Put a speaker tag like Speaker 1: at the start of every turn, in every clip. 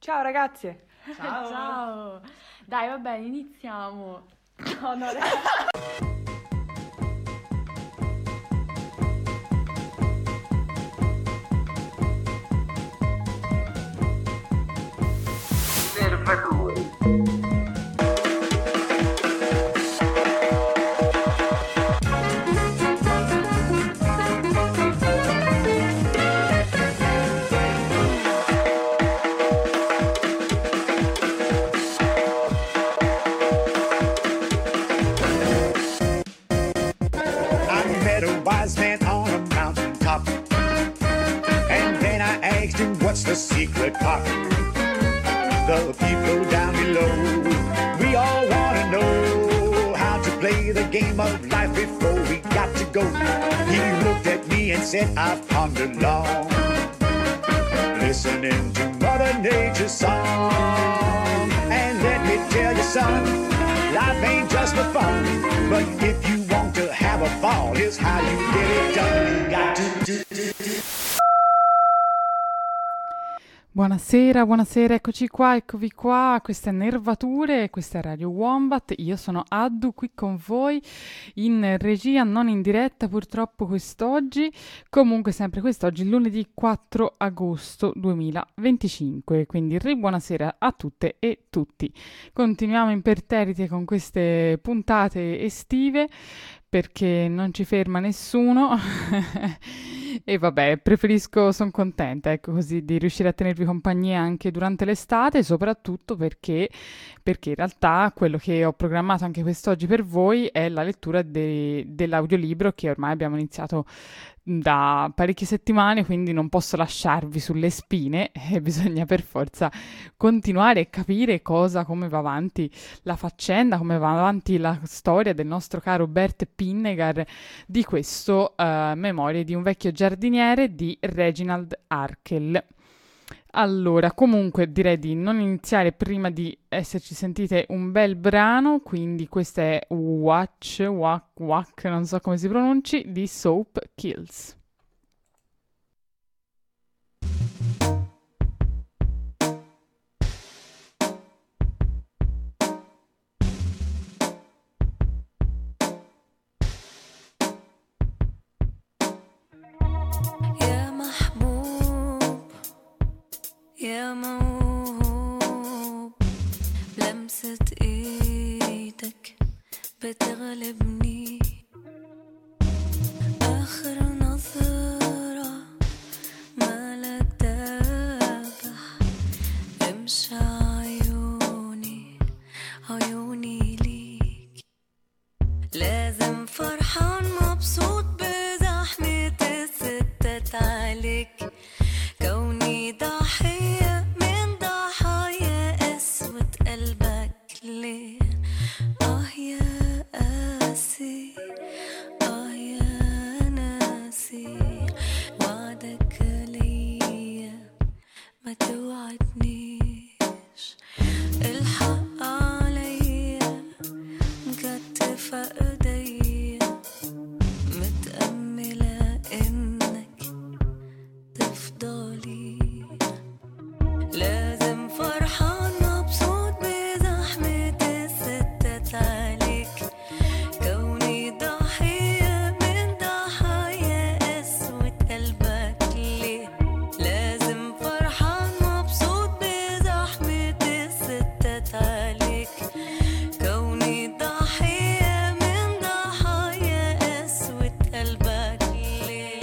Speaker 1: Ciao ragazze!
Speaker 2: Ciao!
Speaker 3: Ciao! Dai, va bene, iniziamo. No, no,
Speaker 4: Nervatori.
Speaker 5: Wise man on a mountain top, and then I asked him what's the secret pop. The people down below, we all want to know how to play the game of life before we got to go. He looked at me and said, I've pondered long, listening to Mother Nature's song. And let me tell you, son, life ain't just for fun, but if you want to have a ball, here's how you get it done. You got to do.
Speaker 1: Buonasera, eccoci qua, eccovi qua, queste Nervature, questa è Radio Wombat, io sono Addu qui con voi in regia, non in diretta purtroppo quest'oggi, comunque sempre quest'oggi, lunedì 4 agosto 2025, quindi buonasera a tutte e tutti. Continuiamo imperterrite con queste puntate estive, perché non ci ferma nessuno e vabbè, sono contenta, ecco, così di riuscire a tenervi compagnia anche durante l'estate, soprattutto perché in realtà quello che ho programmato anche quest'oggi per voi è la lettura dell'audiolibro che ormai abbiamo iniziato da parecchie settimane, quindi non posso lasciarvi sulle spine e bisogna per forza continuare e capire come va avanti la faccenda, come va avanti la storia del nostro caro Bert Pinnegar, di questo Memorie di un vecchio giardiniere di Reginald Harkel. Allora, comunque direi di non iniziare prima di esserci sentite un bel brano, quindi questo è Wack, non so come si pronunci, di Soap Kills.
Speaker 6: يا موهوب لمسة ايدك بتغلبني آخر نظرة مالك دابح امشى عيوني ليك لازم فرحان مبسوط بزحمة الستات عليك كوني ضحية من ضحايا قسوة قلبك ليه يا قاسي يا ناسي وعدك ليا ما توعدنيش الحق عليا مكتفة ايديا متأملة انك تفضلي لازم فرحان مبسوط بزحمة الستات عليك كوني ضحية من ضحايا قسوة قلبك ليه لازم فرحان مبسوط بزحمة الستات عليك كوني ضحية من ضحايا قسوة قلبك ليه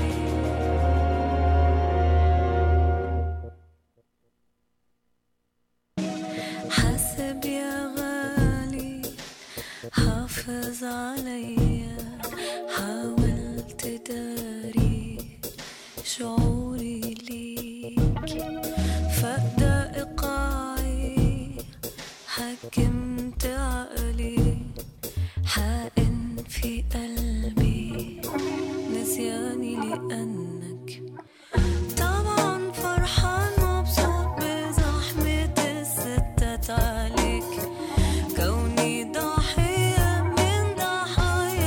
Speaker 6: حاسب يا غالي حافظ عليا حاولت داري شعوري ليك فقد إيقاعي حكمت عقلي حائن في قلبي نسياني لأنك طبعا فرحان مبسوط بزحمة الستات عليك كوني ضحية من ضحايا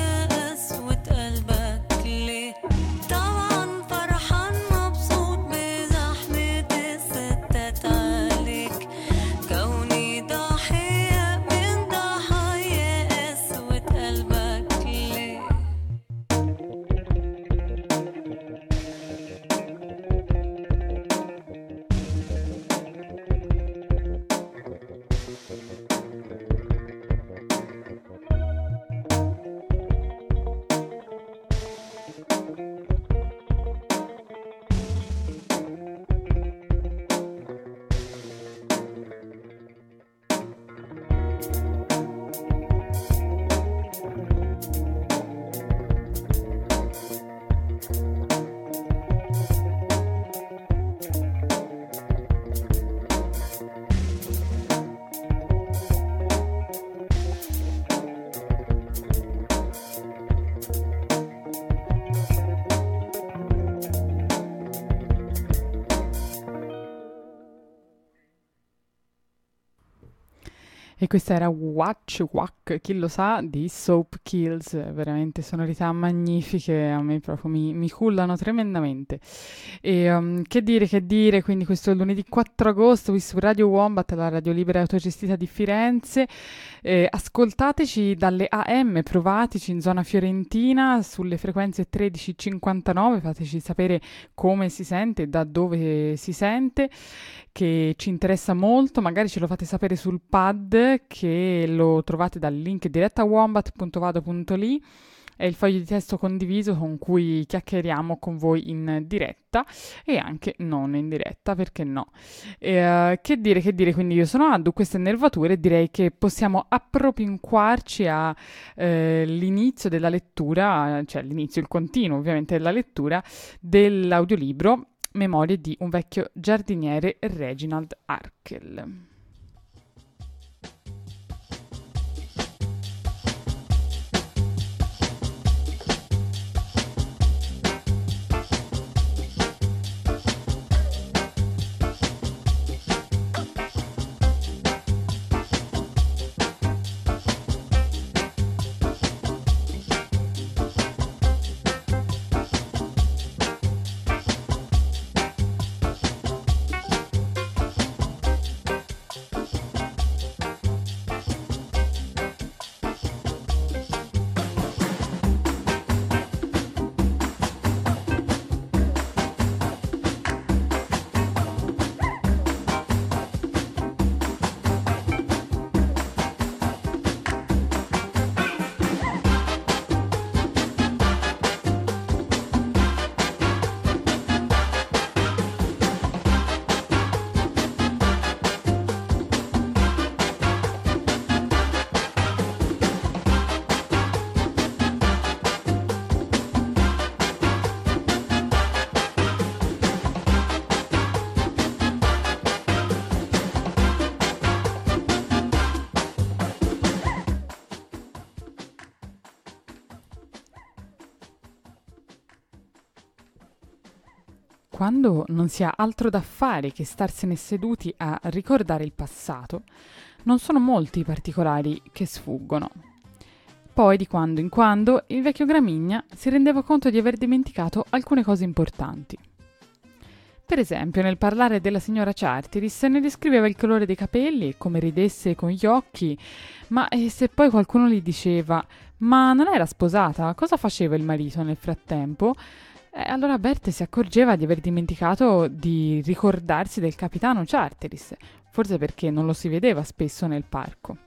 Speaker 1: E questa era Watch Wack, chi lo sa, di Soap Kills, veramente sonorità magnifiche, a me proprio mi cullano tremendamente. E che dire, quindi questo lunedì 4 agosto, qui su Radio Wombat, la radio libera e autogestita di Firenze, ascoltateci dalle AM, provateci in zona fiorentina sulle frequenze 1359, fateci sapere come si sente, da dove si sente, che ci interessa molto, magari ce lo fate sapere sul pad che lo trovate dal link diretta wombat.vado.li, è il foglio di testo condiviso con cui chiacchieriamo con voi in diretta e anche non in diretta, perché no. Che dire, quindi io sono Addu, queste nervature, direi che possiamo appropinquarci all'inizio della lettura, cioè l'inizio, il continuo ovviamente della lettura dell'audiolibro Memorie di un vecchio giardiniere, Reginald Harkel. Quando non si ha altro da fare che starsene seduti a ricordare il passato, non sono molti i particolari che sfuggono. Poi, di quando in quando, il vecchio Gramigna si rendeva conto di aver dimenticato alcune cose importanti. Per esempio, nel parlare della signora Charteris ne descriveva il colore dei capelli e come ridesse con gli occhi, ma se poi qualcuno gli diceva «Ma non era sposata? Cosa faceva il marito nel frattempo?» allora Bert si accorgeva di aver dimenticato di ricordarsi del capitano Charteris, forse perché non lo si vedeva spesso nel parco.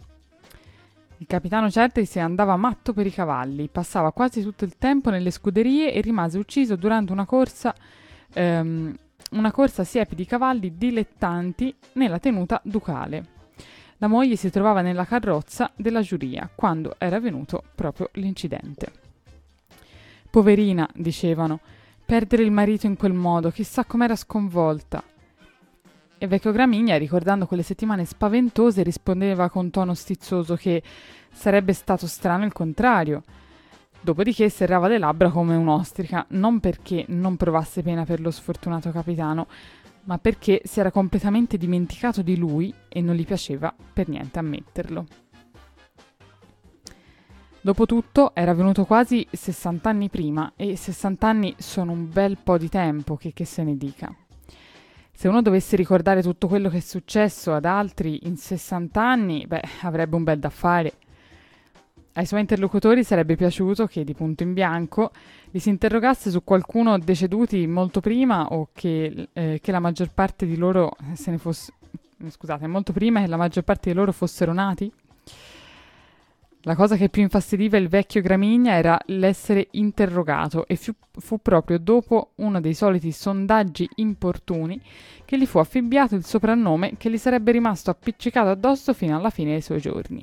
Speaker 1: Il capitano Charteris andava matto per i cavalli, passava quasi tutto il tempo nelle scuderie e rimase ucciso durante una corsa a siepi di cavalli dilettanti nella tenuta ducale. La moglie si trovava nella carrozza della giuria quando era avvenuto proprio l'incidente. Poverina, dicevano, perdere il marito in quel modo, chissà com'era sconvolta. E vecchio Gramigna, ricordando quelle settimane spaventose, rispondeva con tono stizzoso che sarebbe stato strano il contrario. Dopodiché serrava le labbra come un'ostrica, non perché non provasse pena per lo sfortunato capitano, ma perché si era completamente dimenticato di lui e non gli piaceva per niente ammetterlo. Dopotutto era venuto quasi 60 anni prima e 60 anni sono un bel po' di tempo, che se ne dica. Se uno dovesse ricordare tutto quello che è successo ad altri in 60 anni, avrebbe un bel da fare. Ai suoi interlocutori sarebbe piaciuto che, di punto in bianco, li si interrogasse su qualcuno deceduti molto prima o che la maggior parte di loro molto prima che la maggior parte di loro fossero nati. La cosa che più infastidiva il vecchio Gramigna era l'essere interrogato e fu proprio dopo uno dei soliti sondaggi importuni che gli fu affibbiato il soprannome che gli sarebbe rimasto appiccicato addosso fino alla fine dei suoi giorni.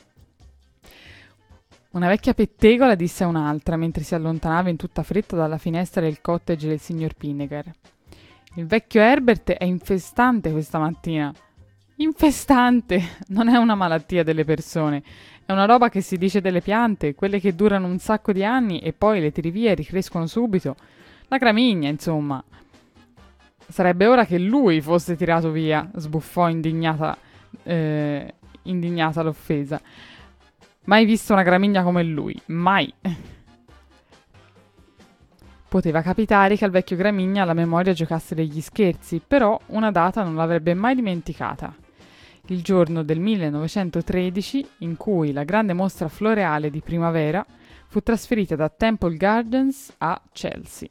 Speaker 1: Una vecchia pettegola disse a un'altra mentre si allontanava in tutta fretta dalla finestra del cottage del signor Pinegar. Il vecchio Herbert è infestante questa mattina. Infestante! Non è una malattia delle persone. È una roba che si dice delle piante, quelle che durano un sacco di anni e poi le tiri via e ricrescono subito. La gramigna, insomma. Sarebbe ora che lui fosse tirato via, sbuffò indignata indignata l'offesa. Mai visto una gramigna come lui, mai. Poteva capitare che al vecchio Gramigna la memoria giocasse degli scherzi, però una data non l'avrebbe mai dimenticata. Il giorno del 1913 in cui la grande mostra floreale di primavera fu trasferita da Temple Gardens a Chelsea.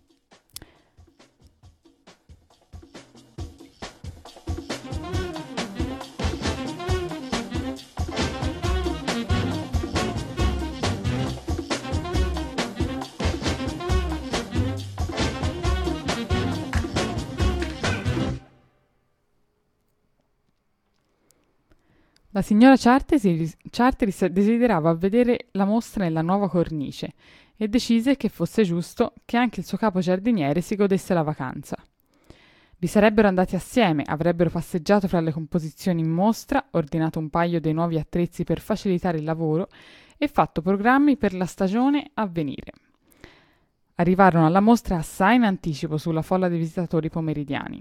Speaker 1: La signora Charteris desiderava vedere la mostra nella nuova cornice e decise che fosse giusto che anche il suo capo giardiniere si godesse la vacanza. Vi sarebbero andati assieme, avrebbero passeggiato fra le composizioni in mostra, ordinato un paio dei nuovi attrezzi per facilitare il lavoro e fatto programmi per la stagione a venire. Arrivarono alla mostra assai in anticipo sulla folla dei visitatori pomeridiani.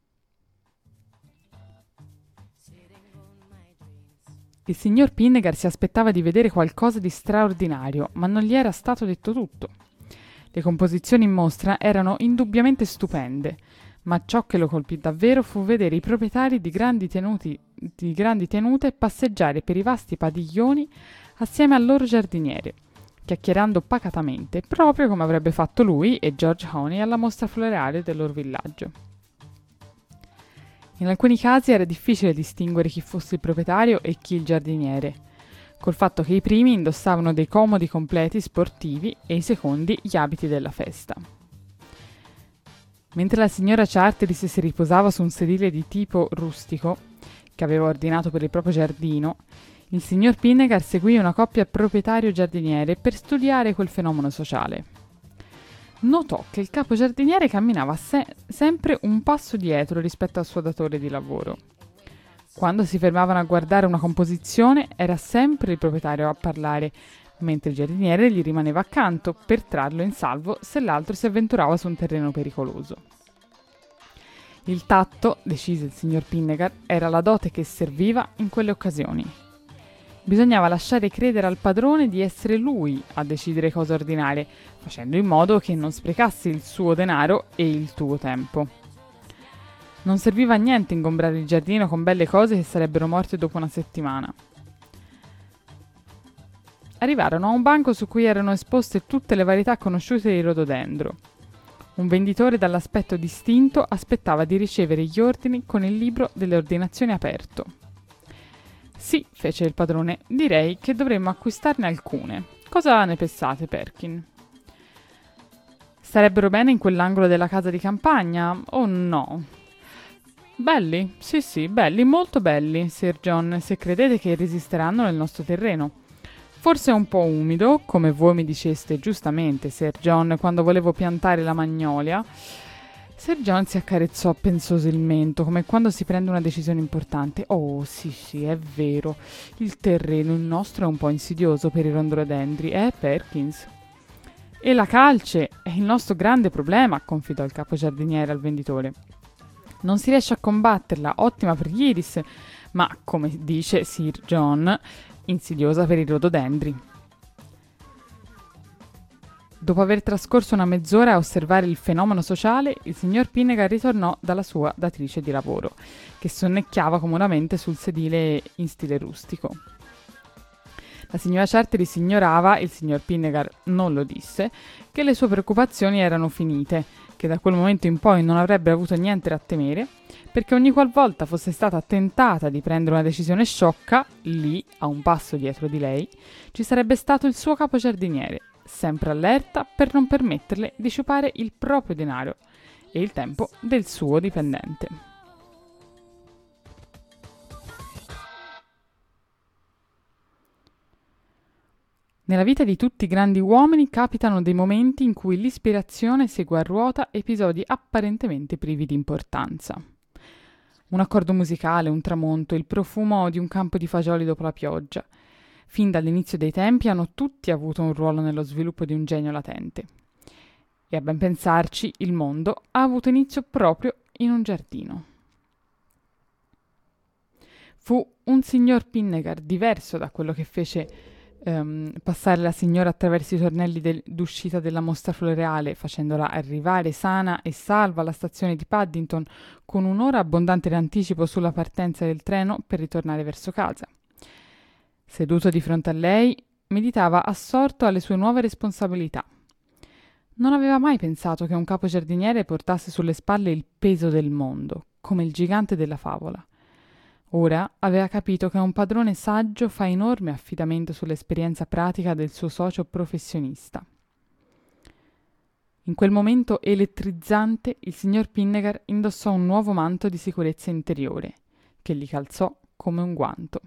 Speaker 1: Il signor Pinnegar si aspettava di vedere qualcosa di straordinario, ma non gli era stato detto tutto. Le composizioni in mostra erano indubbiamente stupende, ma ciò che lo colpì davvero fu vedere i proprietari di grandi tenute passeggiare per i vasti padiglioni assieme al loro giardiniere, chiacchierando pacatamente, proprio come avrebbe fatto lui e George Honey alla mostra floreale del loro villaggio. In alcuni casi era difficile distinguere chi fosse il proprietario e chi il giardiniere, col fatto che i primi indossavano dei comodi completi sportivi e i secondi gli abiti della festa. Mentre la signora Charteris si riposava su un sedile di tipo rustico, che aveva ordinato per il proprio giardino, il signor Pinnegar seguì una coppia proprietario-giardiniere per studiare quel fenomeno sociale. Notò che il capo giardiniere camminava sempre un passo dietro rispetto al suo datore di lavoro. Quando si fermavano a guardare una composizione era sempre il proprietario a parlare, mentre il giardiniere gli rimaneva accanto per trarlo in salvo se l'altro si avventurava su un terreno pericoloso. Il tatto, decise il signor Pinnegar, era la dote che serviva in quelle occasioni. Bisognava lasciare credere al padrone di essere lui a decidere cosa ordinare, facendo in modo che non sprecasse il suo denaro e il tuo tempo. Non serviva a niente ingombrare il giardino con belle cose che sarebbero morte dopo una settimana. Arrivarono a un banco su cui erano esposte tutte le varietà conosciute di rododendro. Un venditore dall'aspetto distinto aspettava di ricevere gli ordini con il libro delle ordinazioni aperto. Sì, fece il padrone, direi che dovremmo acquistarne alcune. Cosa ne pensate, Perkin? Starebbero bene in quell'angolo della casa di campagna o no? Belli? Sì, belli, molto belli, Sir John, se credete che resisteranno nel nostro terreno. Forse è un po' umido, come voi mi diceste giustamente, Sir John, quando volevo piantare la magnolia. Sir John si accarezzò pensoso il mento, come quando si prende una decisione importante. Oh, sì, è vero. Il terreno, il nostro, è un po' insidioso per i rondodendri, Perkins? E la calce è il nostro grande problema, confidò il capo giardiniere al venditore. Non si riesce a combatterla, ottima per gli iris, ma, come dice Sir John, insidiosa per i rododendri. Dopo aver trascorso una mezz'ora a osservare il fenomeno sociale, il signor Pinnegar ritornò dalla sua datrice di lavoro, che sonnecchiava comodamente sul sedile in stile rustico. La signora Charteris ignorava, il signor Pinnegar non lo disse, che le sue preoccupazioni erano finite, che da quel momento in poi non avrebbe avuto niente da temere, perché ogni qualvolta fosse stata tentata di prendere una decisione sciocca, lì, a un passo dietro di lei, ci sarebbe stato il suo capo giardiniere, sempre allerta per non permetterle di sciupare il proprio denaro e il tempo del suo dipendente. Nella vita di tutti i grandi uomini capitano dei momenti in cui l'ispirazione segue a ruota episodi apparentemente privi di importanza. Un accordo musicale, un tramonto, il profumo di un campo di fagioli dopo la pioggia. Fin dall'inizio dei tempi hanno tutti avuto un ruolo nello sviluppo di un genio latente. E a ben pensarci, il mondo ha avuto inizio proprio in un giardino. Fu un signor Pinnegar diverso da quello che fece passare la signora attraverso i tornelli d'uscita della mostra floreale, facendola arrivare sana e salva alla stazione di Paddington con un'ora abbondante d'anticipo sulla partenza del treno per ritornare verso casa. Seduto di fronte a lei, meditava assorto alle sue nuove responsabilità. Non aveva mai pensato che un capo giardiniere portasse sulle spalle il peso del mondo, come il gigante della favola. Ora aveva capito che un padrone saggio fa enorme affidamento sull'esperienza pratica del suo socio professionista. In quel momento elettrizzante il signor Pinnegar indossò un nuovo manto di sicurezza interiore, che gli calzò come un guanto.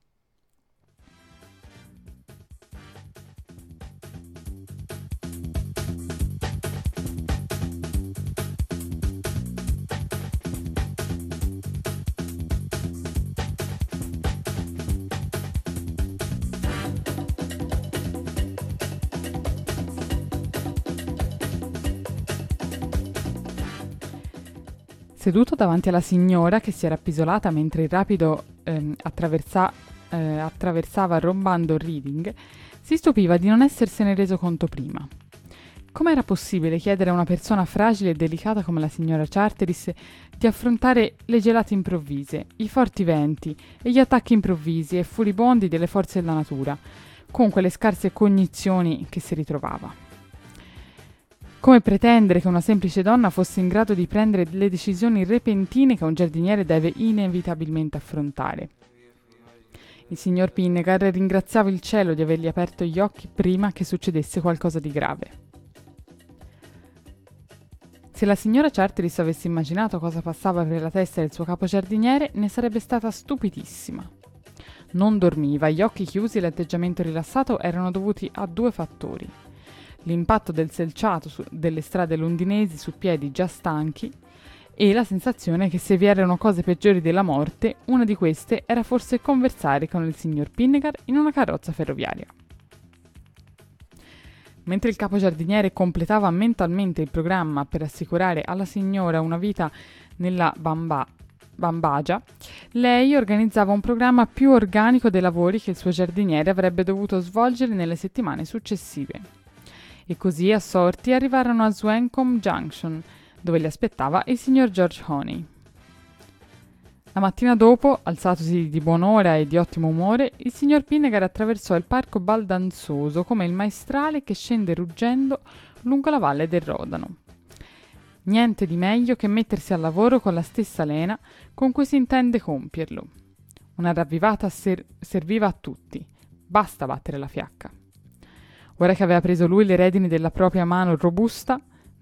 Speaker 1: Seduto davanti alla signora che si era appisolata mentre il rapido attraversava rombando Reading, si stupiva di non essersene reso conto prima. Com'era possibile chiedere a una persona fragile e delicata come la signora Charteris di affrontare le gelate improvvise, i forti venti e gli attacchi improvvisi e furibondi delle forze della natura, con quelle scarse cognizioni che si ritrovava? Come pretendere che una semplice donna fosse in grado di prendere le decisioni repentine che un giardiniere deve inevitabilmente affrontare? Il signor Pinnegar ringraziava il cielo di avergli aperto gli occhi prima che succedesse qualcosa di grave. Se la signora Charteris avesse immaginato cosa passava per la testa del suo capo giardiniere, ne sarebbe stata stupidissima. Non dormiva, gli occhi chiusi e l'atteggiamento rilassato erano dovuti a 2 fattori. L'impatto del selciato delle strade londinesi su piedi già stanchi e la sensazione che se vi erano cose peggiori della morte, una di queste era forse conversare con il signor Pinnegar in una carrozza ferroviaria. Mentre il capo giardiniere completava mentalmente il programma per assicurare alla signora una vita nella Bambagia, lei organizzava un programma più organico dei lavori che il suo giardiniere avrebbe dovuto svolgere nelle settimane successive. E così assorti arrivarono a Swancombe Junction, dove li aspettava il signor George Honey. La mattina dopo, alzatosi di buon'ora e di ottimo umore, il signor Pinnegar attraversò il parco baldanzoso come il maestrale che scende ruggendo lungo la valle del Rodano. Niente di meglio che mettersi al lavoro con la stessa lena con cui si intende compierlo. Una ravvivata serviva a tutti, basta battere la fiacca. Ora che aveva preso lui le redini nella propria mano robusta,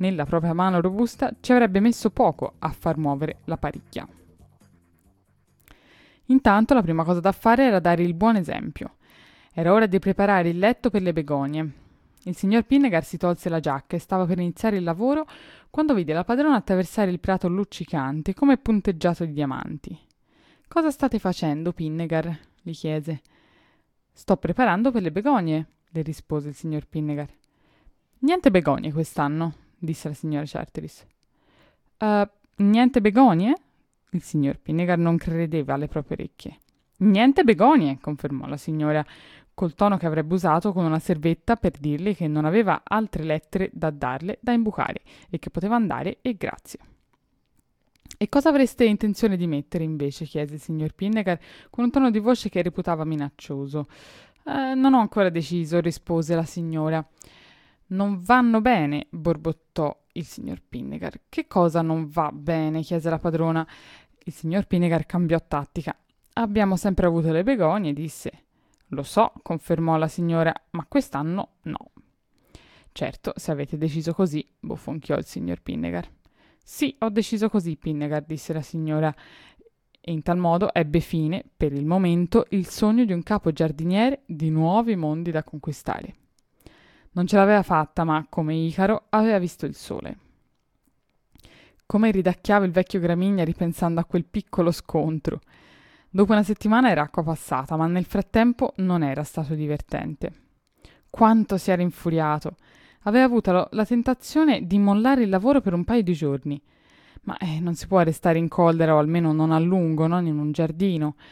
Speaker 1: ci avrebbe messo poco a far muovere la pariglia. Intanto la prima cosa da fare era dare il buon esempio. Era ora di preparare il letto per le begonie. Il signor Pinnegar si tolse la giacca e stava per iniziare il lavoro quando vide la padrona attraversare il prato luccicante come punteggiato di diamanti. «Cosa state facendo, Pinnegar?» gli chiese. «Sto preparando per le begonie», le rispose il signor Pinnegar. «Niente begonie quest'anno», disse la signora Charteris. Niente begonie?» Il signor Pinnegar non credeva alle proprie orecchie. «Niente begonie», confermò la signora, col tono che avrebbe usato con una servetta per dirle che non aveva altre lettere da darle da imbucare e che poteva andare e grazie. «E cosa avreste intenzione di mettere invece?» chiese il signor Pinnegar con un tono di voce che reputava minaccioso. Non ho ancora deciso», rispose la signora. «Non vanno bene», borbottò il signor Pinnegar. «Che cosa non va bene?» chiese la padrona. Il signor Pinnegar cambiò tattica. «Abbiamo sempre avuto le begonie», disse. «Lo so», confermò la signora, «ma quest'anno no». «Certo, se avete deciso così», bofonchiò il signor Pinnegar. «Sì, ho deciso così, Pinnegar», disse la signora, e in tal modo ebbe fine, per il momento, il sogno di un capo giardiniere di nuovi mondi da conquistare. Non ce l'aveva fatta, ma, come Icaro, aveva visto il sole. Come ridacchiava il vecchio Gramigna ripensando a quel piccolo scontro. Dopo una settimana era acqua passata, ma nel frattempo non era stato divertente. Quanto si era infuriato! Aveva avuto la tentazione di mollare il lavoro per un paio di giorni. Ma non si può restare in collera, o almeno non a lungo, non in un giardino.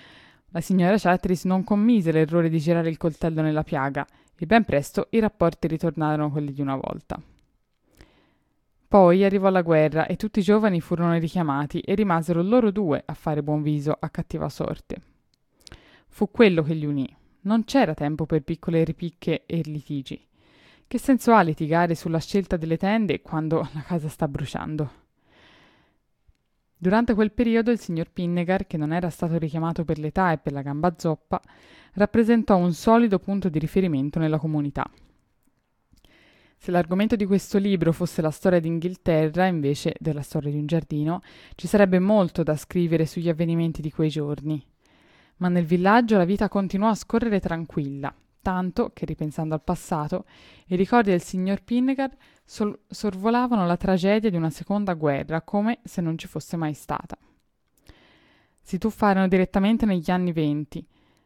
Speaker 1: La signora Chatteris non commise l'errore di girare il coltello nella piaga e ben presto i rapporti ritornarono quelli di una volta. Poi arrivò la guerra e tutti i giovani furono richiamati e rimasero loro due a fare buon viso a cattiva sorte. Fu quello che li unì. Non c'era tempo per piccole ripicche e litigi. Che senso ha litigare sulla scelta delle tende quando la casa sta bruciando? Durante quel periodo il signor Pinnegar, che non era stato richiamato per l'età e per la gamba zoppa, rappresentò un solido punto di riferimento nella comunità. Se l'argomento di questo libro fosse la storia d'Inghilterra, invece della storia di un giardino, ci sarebbe molto da scrivere sugli avvenimenti di quei giorni. Ma nel villaggio la vita continuò a scorrere tranquilla, tanto che, ripensando al passato, i ricordi del signor Pinnegar sorvolavano la tragedia di una seconda guerra come se non ci fosse mai stata. Si tuffavano direttamente negli anni venti,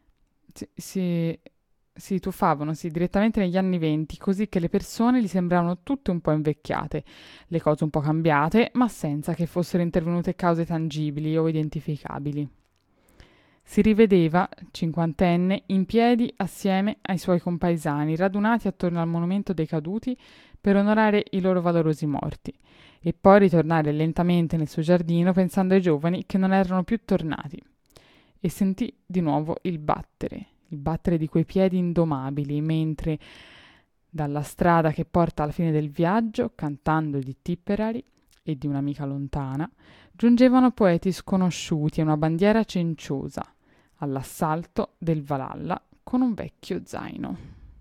Speaker 1: così che le persone gli sembravano tutte un po' invecchiate, le cose un po' cambiate, ma senza che fossero intervenute cause tangibili o identificabili. Si rivedeva, cinquantenne, in piedi assieme ai suoi compaesani, radunati attorno al monumento dei caduti per onorare i loro valorosi morti, e poi ritornare lentamente nel suo giardino pensando ai giovani che non erano più tornati. E sentì di nuovo il battere di quei piedi indomabili, mentre dalla strada che porta alla fine del viaggio, cantando di Tipperary e di un'amica lontana, giungevano poeti sconosciuti e una bandiera cenciosa all'assalto del Valhalla con un vecchio zaino.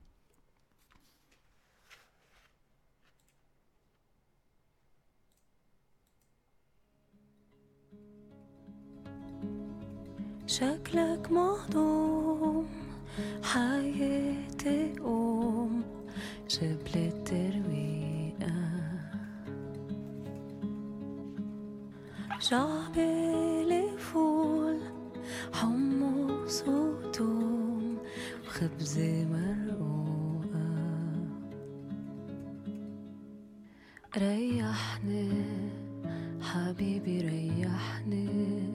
Speaker 6: شكلك مهضوم حياتي قوم جبل الترويقة شعبي فول حمص وتوم وخبزة مرقوقة ريحني حبيبي ريحني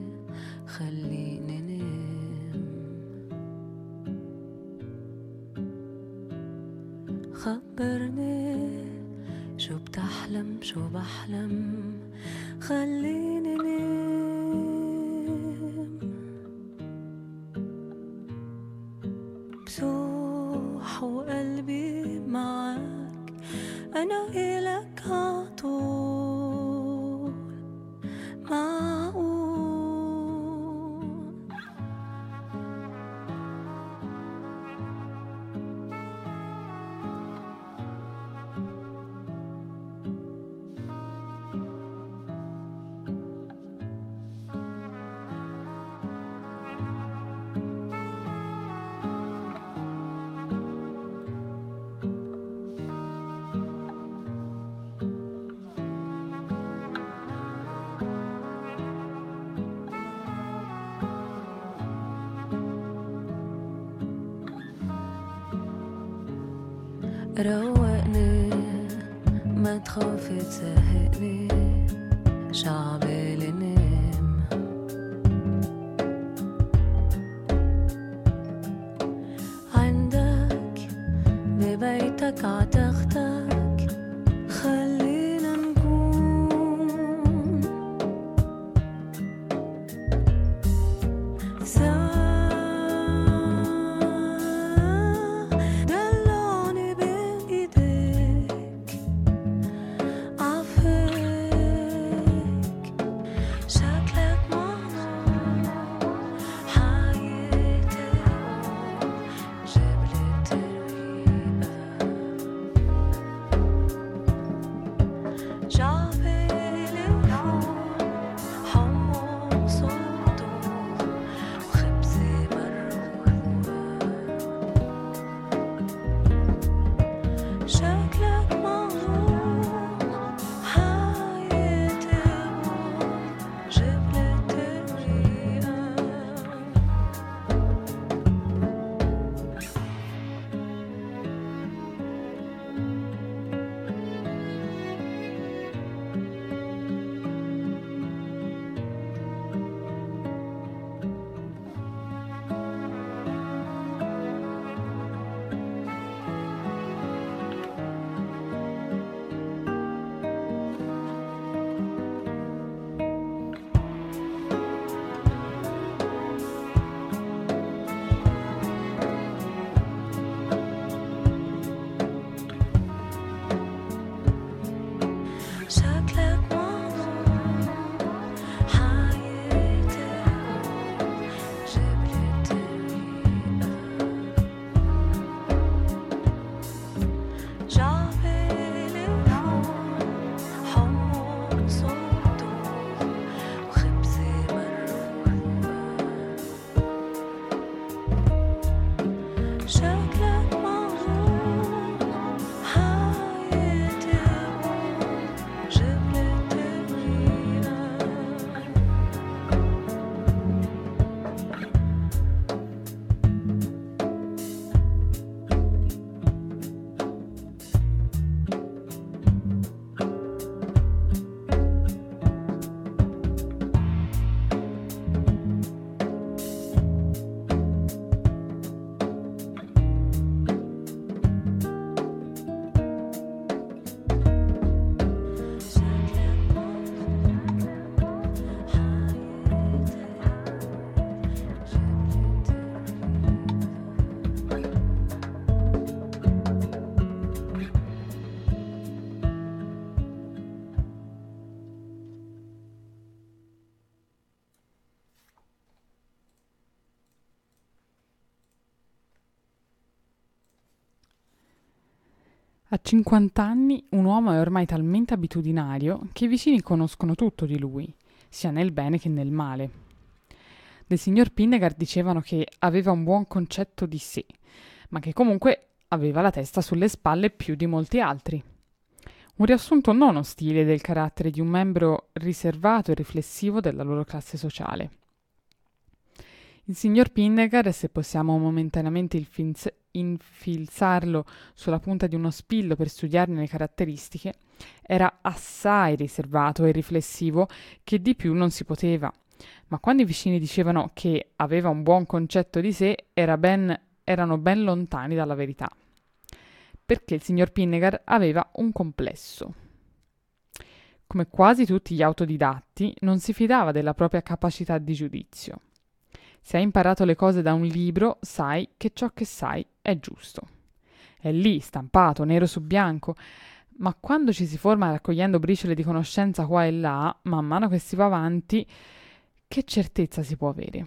Speaker 6: خليني نام خبرني شو بتحلم شو بحلم خليني نام بسوح وقلبي معك أنا إلك عطول معقول روقني ما تخاف تزهقني شعبي لنام عندك ببيتك عتختك خلينا نكون سوا شعبي
Speaker 1: A 50 anni un uomo è ormai talmente abitudinario che i vicini conoscono tutto di lui, sia nel bene che nel male. Del signor Pinnegard dicevano che aveva un buon concetto di sé, ma che comunque aveva la testa sulle spalle più di molti altri. Un riassunto non ostile del carattere di un membro riservato e riflessivo della loro classe sociale. Il signor Pinnegard, se possiamo momentaneamente infilzarlo sulla punta di uno spillo per studiarne le caratteristiche, era assai riservato e riflessivo che di più non si poteva. Ma quando i vicini dicevano che aveva un buon concetto di sé, erano ben lontani dalla verità. Perché il signor Pinnegard aveva un complesso. Come quasi tutti gli autodidatti, non si fidava della propria capacità di giudizio. Se hai imparato le cose da un libro, sai che ciò che sai è giusto. È lì, stampato, nero su bianco, ma quando ci si forma raccogliendo briciole di conoscenza qua e là, man mano che si va avanti, che certezza si può avere?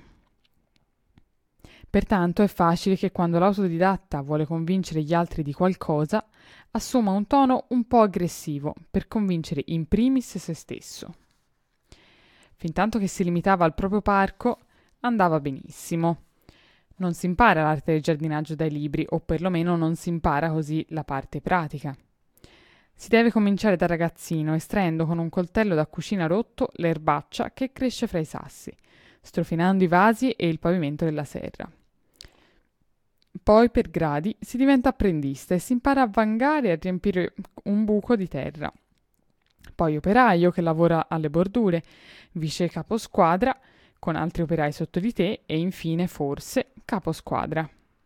Speaker 1: Pertanto è facile che quando l'autodidatta vuole convincere gli altri di qualcosa, assuma un tono un po' aggressivo per convincere in primis se stesso. Fintanto che si limitava al proprio parco, andava benissimo. Non si impara l'arte del giardinaggio dai libri, o perlomeno non si impara così la parte pratica. Si deve cominciare da ragazzino, estraendo con un coltello da cucina rotto l'erbaccia che cresce fra i sassi, strofinando i vasi e il pavimento della serra. Poi, per gradi, si diventa apprendista e si impara a vangare e a riempire un buco di terra. Poi operaio che lavora alle bordure, vice caposquadra, con altri operai sotto di te e infine, forse, caposquadra.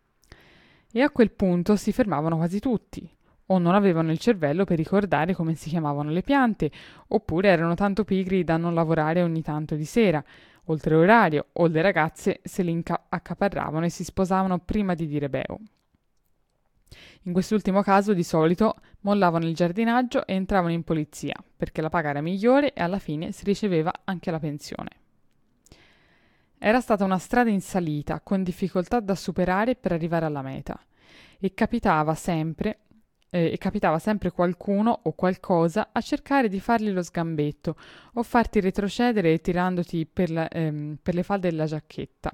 Speaker 1: E a quel punto si fermavano quasi tutti, o non avevano il cervello per ricordare come si chiamavano le piante, oppure erano tanto pigri da non lavorare ogni tanto di sera, oltre orario, o le ragazze se li accaparravano e si sposavano prima di dire beu. In quest'ultimo caso, di solito, mollavano il giardinaggio e entravano in polizia, perché la paga era migliore e alla fine si riceveva anche la pensione. Era stata una strada in salita, con difficoltà da superare per arrivare alla meta, e capitava sempre qualcuno o qualcosa a cercare di fargli lo sgambetto o farti retrocedere tirandoti per le falde della giacchetta.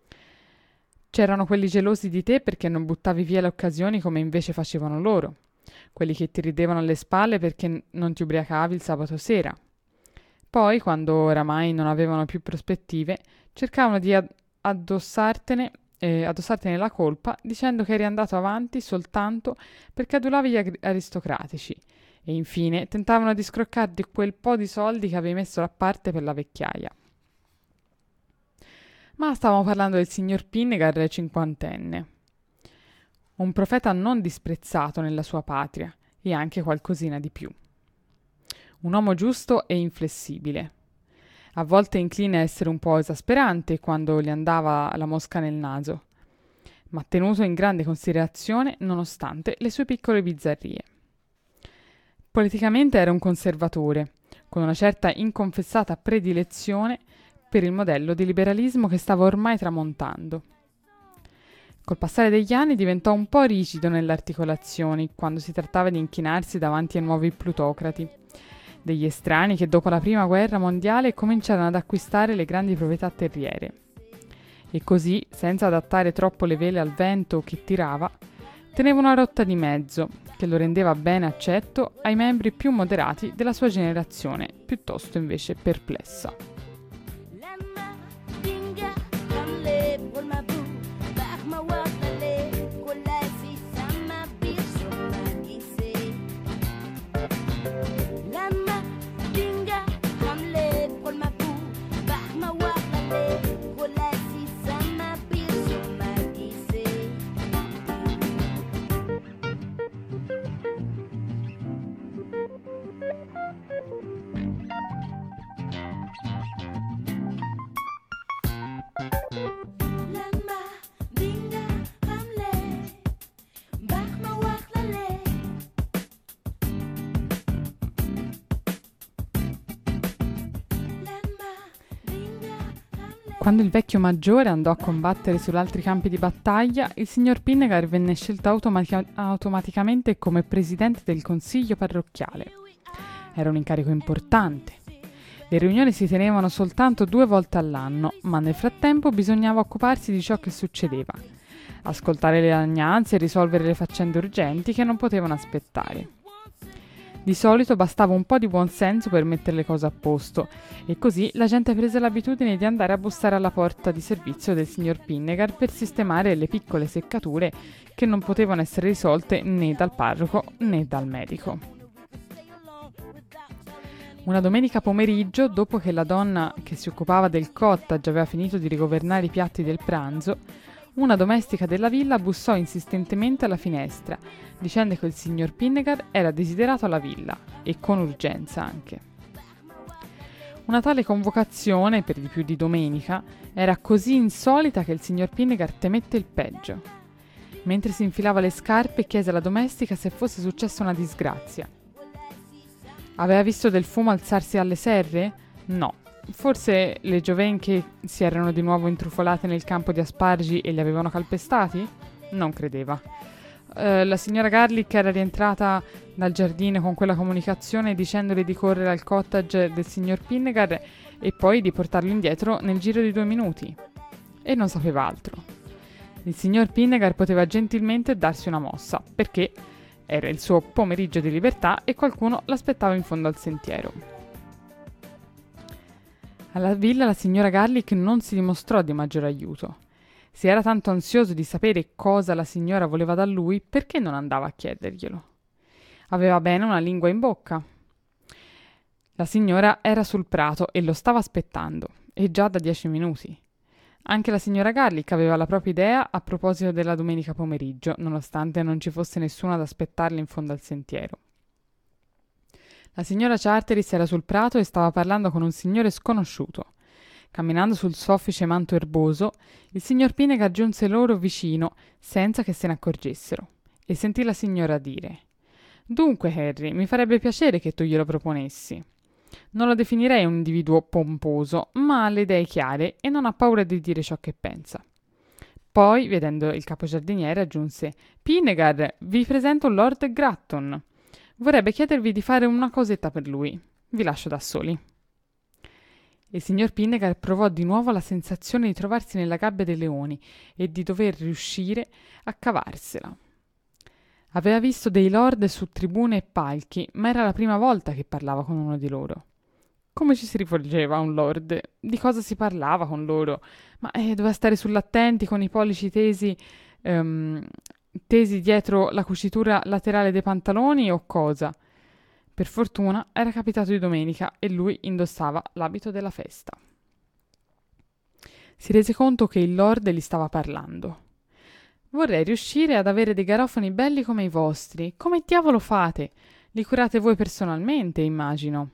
Speaker 1: C'erano quelli gelosi di te perché non buttavi via le occasioni come invece facevano loro, quelli che ti ridevano alle spalle perché non ti ubriacavi il sabato sera. Poi, quando oramai non avevano più prospettive, cercavano di addossartene la colpa dicendo che eri andato avanti soltanto perché adulavi gli aristocratici e infine tentavano di scroccarti quel po' di soldi che avevi messo da parte per la vecchiaia. Ma stavamo parlando del signor Pinnegard cinquantenne, un profeta non disprezzato nella sua patria e anche qualcosina di più. Un uomo giusto e inflessibile, a volte incline a essere un po' esasperante quando gli andava la mosca nel naso, ma tenuto in grande considerazione nonostante le sue piccole bizzarrie. Politicamente era un conservatore, con una certa inconfessata predilezione per il modello di liberalismo che stava ormai tramontando. Col passare degli anni diventò un po' rigido nelle articolazioni quando si trattava di inchinarsi davanti ai nuovi plutocrati, degli estranei che dopo la prima guerra mondiale cominciarono ad acquistare le grandi proprietà terriere. E così, senza adattare troppo le vele al vento che tirava, teneva una rotta di mezzo che lo rendeva bene accetto ai membri più moderati della sua generazione, piuttosto invece perplessa. Quando il vecchio maggiore andò a combattere su altri campi di battaglia, il signor Pinnegar venne scelto automaticamente come presidente del consiglio parrocchiale. Era un incarico importante. Le riunioni si tenevano soltanto 2 volte all'anno, ma nel frattempo bisognava occuparsi di ciò che succedeva, ascoltare le lagnanze e risolvere le faccende urgenti che non potevano aspettare. Di solito bastava un po' di buon senso per mettere le cose a posto, e così la gente prese l'abitudine di andare a bussare alla porta di servizio del signor Pinnegar per sistemare le piccole seccature che non potevano essere risolte né dal parroco né dal medico. Una domenica pomeriggio, dopo che la donna che si occupava del cottage aveva finito di rigovernare i piatti del pranzo, una domestica della villa bussò insistentemente alla finestra, dicendo che il signor Pinnegar era desiderato alla villa, e con urgenza anche. Una tale convocazione, per di più di domenica, era così insolita che il signor Pinnegar temette il peggio. Mentre si infilava le scarpe, chiese alla domestica se fosse successa una disgrazia. Aveva visto del fumo alzarsi alle serre? No. Forse le giovenche si erano di nuovo intrufolate nel campo di asparagi e li avevano calpestati? Non credeva. La signora Garlic era rientrata dal giardino con quella comunicazione dicendole di correre al cottage del signor Pinnegar e poi di portarlo indietro nel giro di 2 minuti. E non sapeva altro. Il signor Pinnegar poteva gentilmente darsi una mossa, perché era il suo pomeriggio di libertà e qualcuno l'aspettava in fondo al sentiero. Alla villa la signora Garlic non si dimostrò di maggior aiuto. Se era tanto ansioso di sapere cosa la signora voleva da lui, perché non andava a chiederglielo? Aveva bene una lingua in bocca. La signora era sul prato e lo stava aspettando, e già da 10 minuti. Anche la signora Garlic aveva la propria idea a proposito della domenica pomeriggio, nonostante non ci fosse nessuno ad aspettarla in fondo al sentiero. La signora Charteris era sul prato e stava parlando con un signore sconosciuto. Camminando sul soffice manto erboso, il signor Pinnegar giunse loro vicino, senza che se ne accorgessero, e sentì la signora dire: «Dunque, Harry, mi farebbe piacere che tu glielo proponessi. Non lo definirei un individuo pomposo, ma ha le idee chiare e non ha paura di dire ciò che pensa». Poi, vedendo il capogiardiniere, aggiunse: «Pinnegar, vi presento Lord Gratton. Vorrebbe chiedervi di fare una cosetta per lui. Vi lascio da soli». Il signor Pinnegar provò di nuovo la sensazione di trovarsi nella gabbia dei leoni e di dover riuscire a cavarsela. Aveva visto dei lord su tribune e palchi, ma era la prima volta che parlava con uno di loro. Come ci si rivolgeva a un lord? Di cosa si parlava con loro? Ma doveva stare sull'attenti con i pollici tesi dietro la cucitura laterale dei pantaloni o cosa? Per fortuna era capitato di domenica e lui indossava l'abito della festa. Si rese conto che il lord gli stava parlando. «Vorrei riuscire ad avere dei garofani belli come i vostri. Come diavolo fate? Li curate voi personalmente, immagino».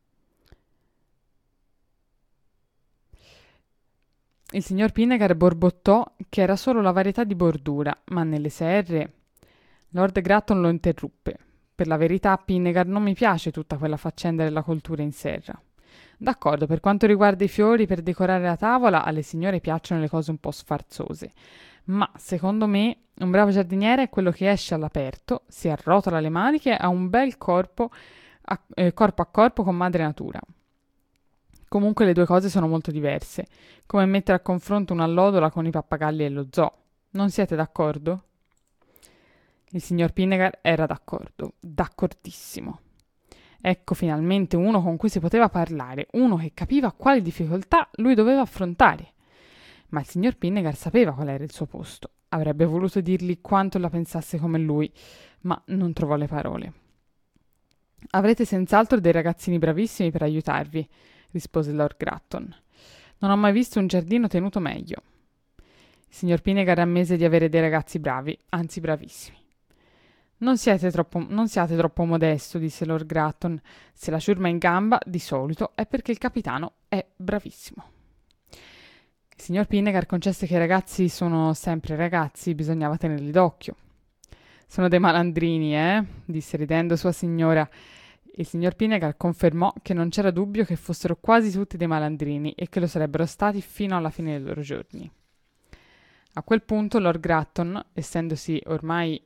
Speaker 1: Il signor Pinnegar borbottò che era solo la varietà di bordura, ma nelle serre... Lord Gratton lo interruppe. «Per la verità, Pinnegar, non mi piace tutta quella faccenda della coltura in serra. D'accordo, per quanto riguarda i fiori per decorare la tavola, alle signore piacciono le cose un po' sfarzose. Ma, secondo me, un bravo giardiniere è quello che esce all'aperto, si arrotola le maniche e ha un bel corpo a corpo con madre natura. Comunque le due cose sono molto diverse, come mettere a confronto un'allodola con i pappagalli e lo zoo. Non siete d'accordo?» Il signor Pinnegar era d'accordo, d'accordissimo. Ecco finalmente uno con cui si poteva parlare, uno che capiva quali difficoltà lui doveva affrontare. Ma il signor Pinnegar sapeva qual era il suo posto. Avrebbe voluto dirgli quanto la pensasse come lui, ma non trovò le parole. «Avrete senz'altro dei ragazzini bravissimi per aiutarvi», rispose Lord Gratton. «Non ho mai visto un giardino tenuto meglio». Il signor Pinnegar ammise di avere dei ragazzi bravi, anzi bravissimi. Non siate troppo modesto», disse Lord Gratton. «Se la ciurma è in gamba, di solito, è perché il capitano è bravissimo». Il signor Pinnegar concesse che i ragazzi sono sempre ragazzi, bisognava tenerli d'occhio. «Sono dei malandrini, disse ridendo sua signora, Il signor Pinegar confermò che non c'era dubbio che fossero quasi tutti dei malandrini e che lo sarebbero stati fino alla fine dei loro giorni. A quel punto Lord Gratton, essendosi ormai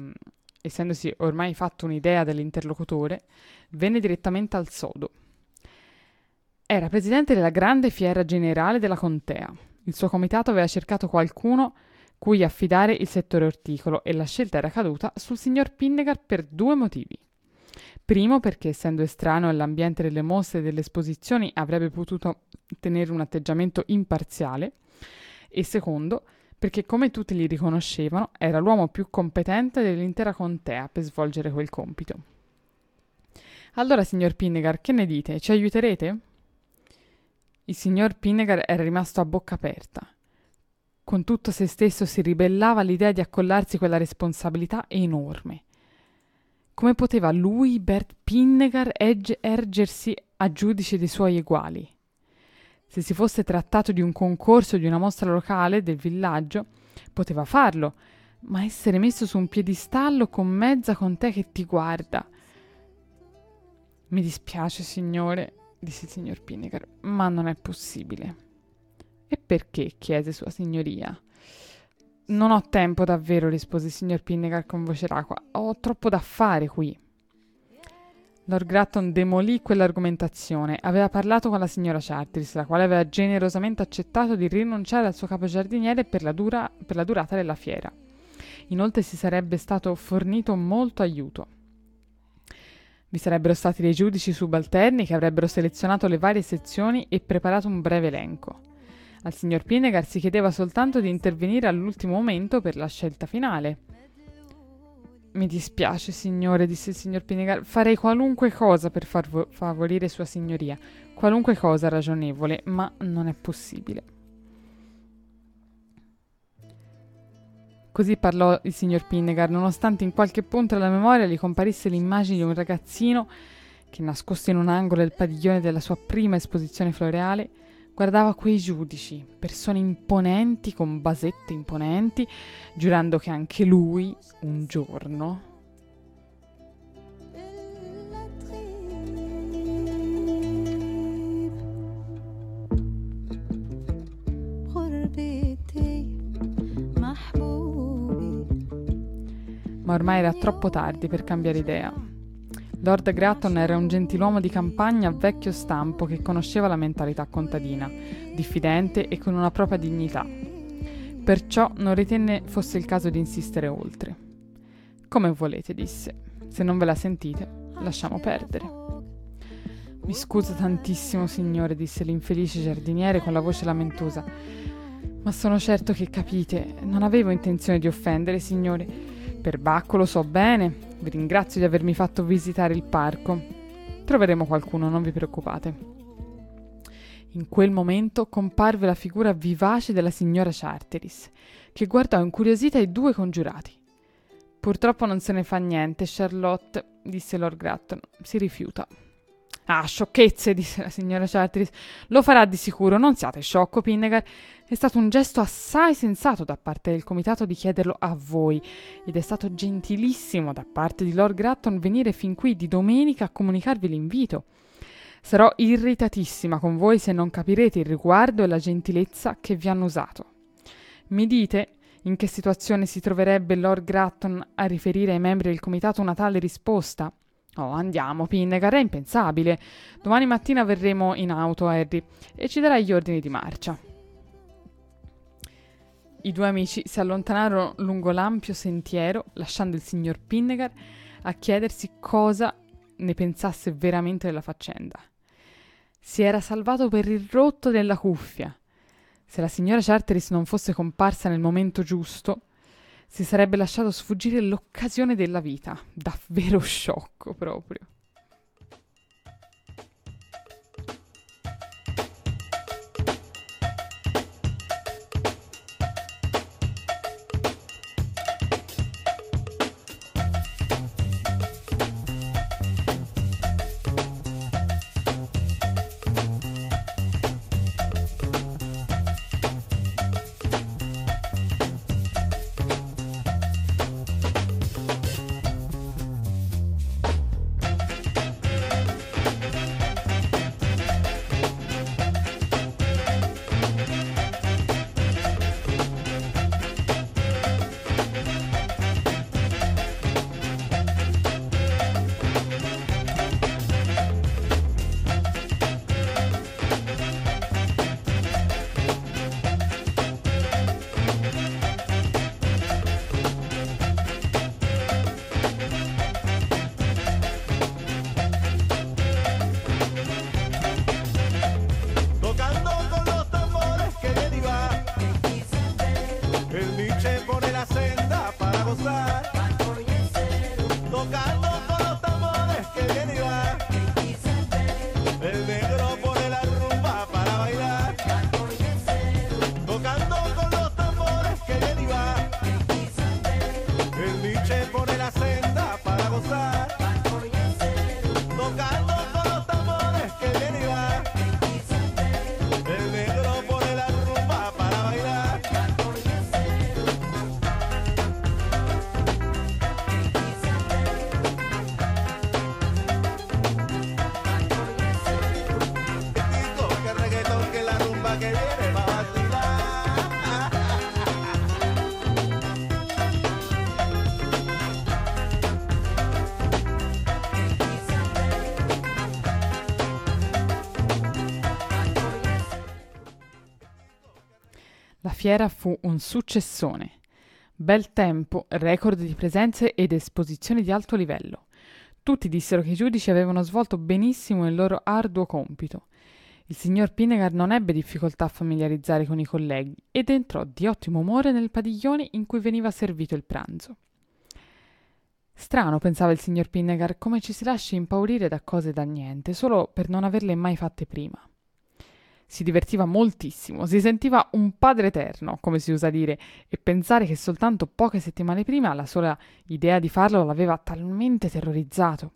Speaker 1: fatto un'idea dell'interlocutore, venne direttamente al sodo. Era presidente della grande fiera generale della contea. Il suo comitato aveva cercato qualcuno cui affidare il settore orticolo e la scelta era caduta sul signor Pinegar per 2 motivi. Primo, perché essendo estraneo all'ambiente delle mostre e delle esposizioni avrebbe potuto tenere un atteggiamento imparziale, e secondo, perché come tutti gli riconoscevano era l'uomo più competente dell'intera contea per svolgere quel compito. Allora, signor Pinegar, che ne dite? Ci aiuterete? Il signor Pinegar era rimasto a bocca aperta. Con tutto se stesso si ribellava all'idea di accollarsi quella responsabilità enorme. Come poteva lui, Bert Pinegar, ergersi a giudice dei suoi eguali? Se si fosse trattato di un concorso di una mostra locale del villaggio, poteva farlo, ma essere messo su un piedistallo con mezza contea che ti guarda. Mi dispiace, signore, disse il signor Pinegar, ma non è possibile. E perché? Chiese sua signoria. Non ho tempo davvero, rispose il signor Pinegar con voce rauca. Ho troppo da fare qui. Lord Gratton demolì quell'argomentazione. Aveva parlato con la signora Charteris, la quale aveva generosamente accettato di rinunciare al suo capogiardiniere per la durata della fiera. Inoltre si sarebbe stato fornito molto aiuto. Vi sarebbero stati dei giudici subalterni che avrebbero selezionato le varie sezioni e preparato un breve elenco. Al signor Pinegar si chiedeva soltanto di intervenire all'ultimo momento per la scelta finale. Mi dispiace, signore, disse il signor Pinegar, farei qualunque cosa per favorire sua signoria, qualunque cosa ragionevole, ma non è possibile. Così parlò il signor Pinegar, nonostante in qualche punto della memoria gli comparisse l'immagine di un ragazzino che, nascosto in un angolo del padiglione della sua prima esposizione floreale, guardava quei giudici, persone imponenti con basette imponenti, giurando che anche lui, un giorno... Ma ormai era troppo tardi per cambiare idea. Lord Gratton era un gentiluomo di campagna vecchio stampo che conosceva la mentalità contadina, diffidente e con una propria dignità. Perciò non ritenne fosse il caso di insistere oltre. Come volete, disse. Se non ve la sentite, lasciamo perdere. Mi scuso tantissimo, signore, disse l'infelice giardiniere con la voce lamentosa. Ma sono certo che capite. Non avevo intenzione di offendere, signore. Perbacco, lo so bene. Vi ringrazio di avermi fatto visitare il parco. Troveremo qualcuno, non vi preoccupate. In quel momento comparve la figura vivace della signora Charteris, che guardò incuriosita i 2 congiurati. Purtroppo non se ne fa niente, Charlotte, disse Lord Gratton. Si rifiuta. Ah, sciocchezze, disse la signora Charteris. Lo farà di sicuro, non siate sciocco, Pinegar. È stato un gesto assai sensato da parte del comitato di chiederlo a voi, ed è stato gentilissimo da parte di Lord Gratton venire fin qui di domenica a comunicarvi l'invito. Sarò irritatissima con voi se non capirete il riguardo e la gentilezza che vi hanno usato. Mi dite in che situazione si troverebbe Lord Gratton a riferire ai membri del comitato una tale risposta? Oh, andiamo, Pinegar, è impensabile. Domani mattina verremo in auto, Harry, e ci darai gli ordini di marcia. I 2 amici si allontanarono lungo l'ampio sentiero, lasciando il signor Pinegar a chiedersi cosa ne pensasse veramente della faccenda. Si era salvato per il rotto della cuffia. Se la signora Charteris non fosse comparsa nel momento giusto, si sarebbe lasciato sfuggire l'occasione della vita. Davvero sciocco, proprio. La fiera fu un successone. Bel tempo, record di presenze ed esposizioni di alto livello. Tutti dissero che i giudici avevano svolto benissimo il loro arduo compito. Il signor Pinegar non ebbe difficoltà a familiarizzare con i colleghi ed entrò di ottimo umore nel padiglione in cui veniva servito il pranzo. Strano, pensava il signor Pinegar, come ci si lasci impaurire da cose da niente, solo per non averle mai fatte prima. Si divertiva moltissimo, si sentiva un padre eterno, come si usa dire, e pensare che soltanto poche settimane prima la sola idea di farlo l'aveva talmente terrorizzato.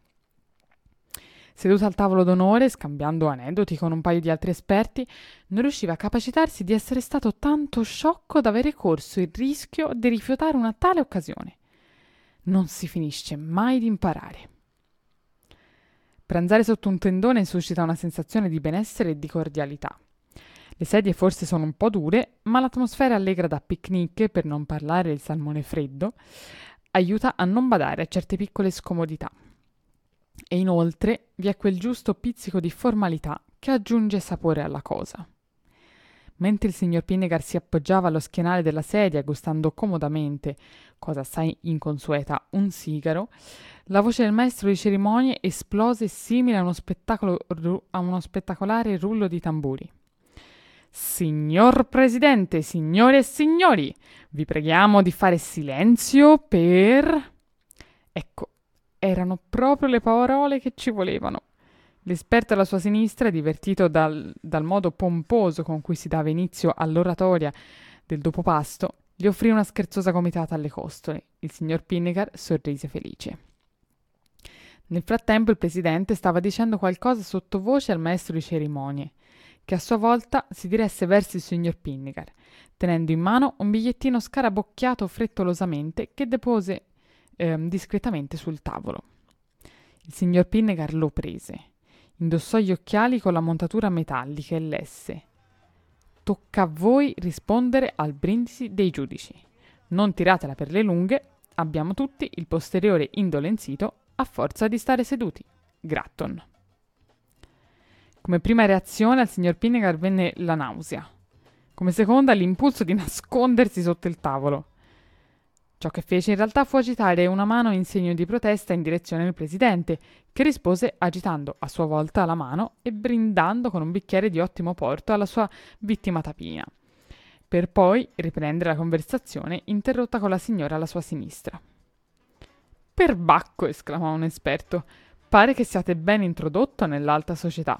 Speaker 1: Seduto al tavolo d'onore, scambiando aneddoti con un paio di altri esperti, non riusciva a capacitarsi di essere stato tanto sciocco da avere corso il rischio di rifiutare una tale occasione. Non si finisce mai di imparare. Pranzare sotto un tendone suscita una sensazione di benessere e di cordialità. Le sedie forse sono un po' dure, ma l'atmosfera allegra da picnic, per non parlare del salmone freddo, aiuta a non badare a certe piccole scomodità. E inoltre vi è quel giusto pizzico di formalità che aggiunge sapore alla cosa. Mentre il signor Pinegar si appoggiava allo schienale della sedia, gustando comodamente, cosa assai inconsueta, un sigaro, la voce del maestro di cerimonie esplose simile a uno spettacolare rullo di tamburi. Signor Presidente, signore e signori, vi preghiamo di fare silenzio per... Ecco, erano proprio le parole che ci volevano. L'esperto alla sua sinistra, divertito dal modo pomposo con cui si dava inizio all'oratoria del dopopasto, gli offrì una scherzosa gomitata alle costole. Il signor Pinegar sorrise felice. Nel frattempo il presidente stava dicendo qualcosa sottovoce al maestro di cerimonie, che a sua volta si diresse verso il signor Pinegar, tenendo in mano un bigliettino scarabocchiato frettolosamente che depose discretamente sul tavolo. Il signor Pinegar lo prese, indossò gli occhiali con la montatura metallica e lesse: «Tocca a voi rispondere al brindisi dei giudici. Non tiratela per le lunghe, abbiamo tutti il posteriore indolenzito a forza di stare seduti. Gratton». Come prima reazione al signor Pinegar venne la nausea, come seconda l'impulso di nascondersi sotto il tavolo. Ciò che fece in realtà fu agitare una mano in segno di protesta in direzione del presidente, che rispose agitando a sua volta la mano e brindando con un bicchiere di ottimo porto alla sua vittima tapina, per poi riprendere la conversazione interrotta con la signora alla sua sinistra. «Perbacco!» esclamò un esperto. «Pare che siate ben introdotto nell'alta società».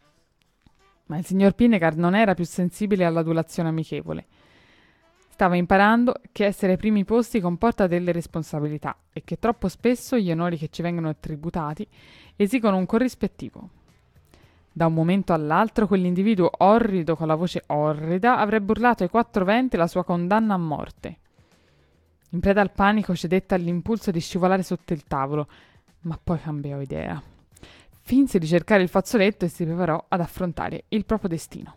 Speaker 1: Ma il signor Pinegar non era più sensibile all'adulazione amichevole. Stava imparando che essere ai primi posti comporta delle responsabilità e che troppo spesso gli onori che ci vengono attributati esigono un corrispettivo. Da un momento all'altro quell'individuo orrido con la voce orrida avrebbe urlato ai quattro venti la sua condanna a morte. In preda al panico cedette all'impulso di scivolare sotto il tavolo, ma poi cambiò idea. Finse di cercare il fazzoletto e si preparò ad affrontare il proprio destino.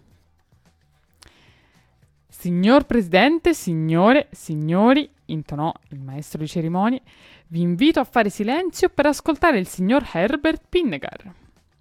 Speaker 1: «Signor Presidente, signore, signori», intonò il maestro di cerimonie, «vi invito a fare silenzio per ascoltare il signor Herbert Pinegar».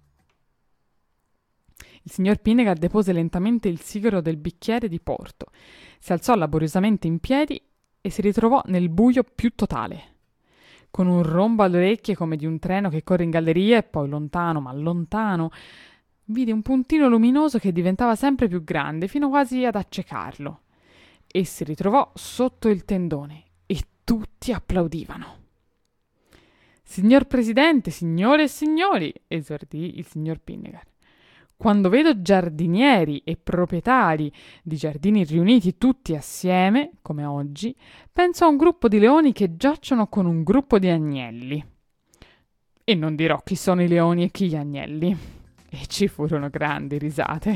Speaker 1: Il signor Pinegar depose lentamente il sigaro del bicchiere di porto, si alzò laboriosamente in piedi e si ritrovò nel buio più totale. Con un rombo alle orecchie come di un treno che corre in galleria e poi lontano, ma lontano, vide un puntino luminoso che diventava sempre più grande fino quasi ad accecarlo e si ritrovò sotto il tendone e tutti applaudivano. «Signor Presidente, signore e signori», esordì il signor Pinegar, «quando vedo giardinieri e proprietari di giardini riuniti tutti assieme, come oggi, penso a un gruppo di leoni che giacciono con un gruppo di agnelli. E non dirò chi sono i leoni e chi gli agnelli». E ci furono grandi risate.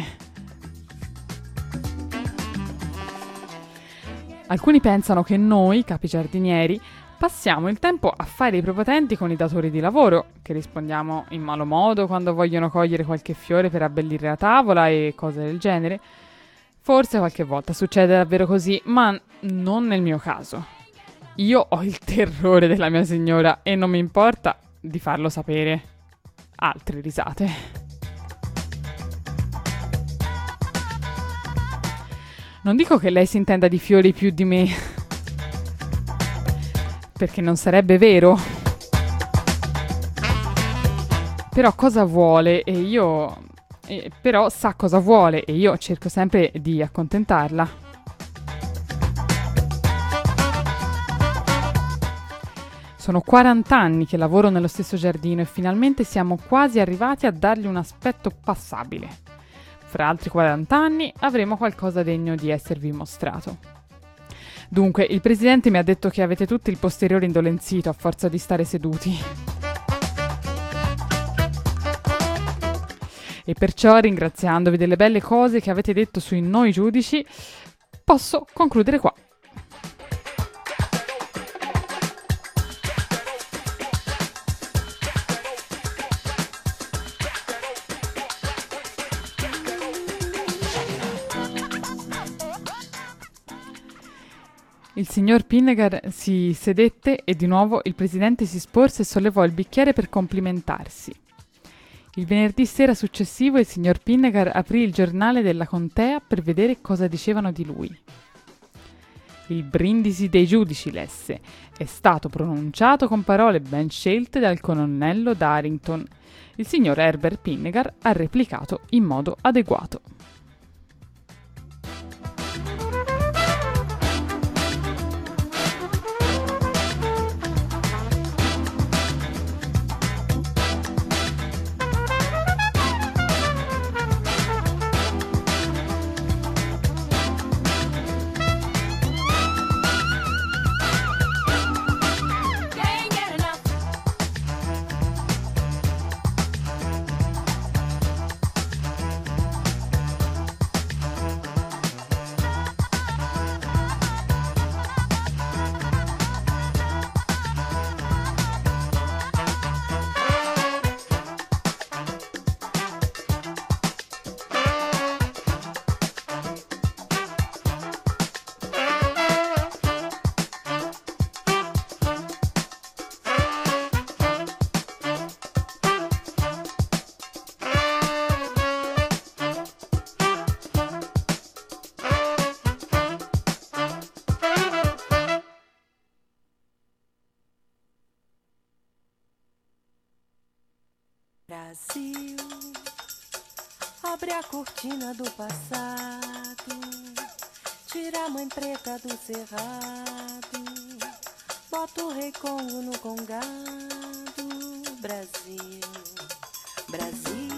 Speaker 1: Alcuni pensano che noi, capi giardinieri, passiamo il tempo a fare i prepotenti con i datori di lavoro, che rispondiamo in malo modo quando vogliono cogliere qualche fiore per abbellire la tavola e cose del genere. Forse qualche volta succede davvero così, ma non nel mio caso. Io ho il terrore della mia signora e non mi importa di farlo sapere. Altre risate. Non dico che lei si intenda di fiori più di me, perché non sarebbe vero. Però cosa vuole e io... però sa cosa vuole e io cerco sempre di accontentarla. Sono 40 anni che lavoro nello stesso giardino e finalmente siamo quasi arrivati a dargli un aspetto passabile. Fra altri 40 anni avremo qualcosa degno di esservi mostrato. Dunque, il presidente mi ha detto che avete tutti il posteriore indolenzito a forza di stare seduti. E perciò, ringraziandovi delle belle cose che avete detto sui noi giudici, posso concludere qua. Il signor Pinnegar si sedette e di nuovo il presidente si sporse e sollevò il bicchiere per complimentarsi. Il venerdì sera successivo il signor Pinnegar aprì il giornale della contea per vedere cosa dicevano di lui. Il brindisi dei giudici, lesse, è stato pronunciato con parole ben scelte dal colonnello Darrington. Il signor Herbert Pinnegar ha replicato in modo adeguato.
Speaker 6: Brasil, abre a cortina do passado, tira a mãe preta do cerrado, bota o rei Congo no congado. Brasil, Brasil.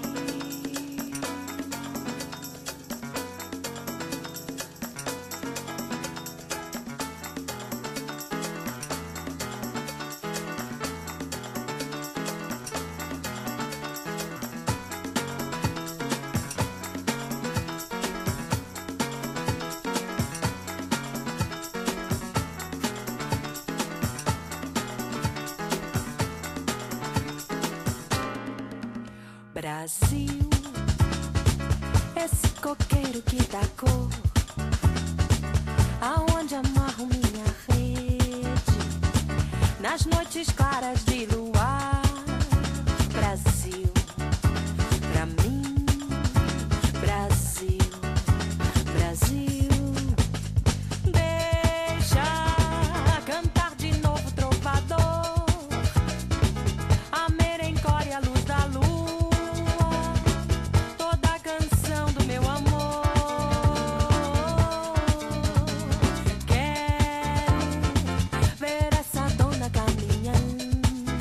Speaker 6: Brasil, esse coqueiro que dá cor, aonde amarro minha rede, nas noites claras de luar. Brasil, pra mim, Brasil, Brasil, deixa cantar de novo trovador, a merencória, a luz da luz. Caminhando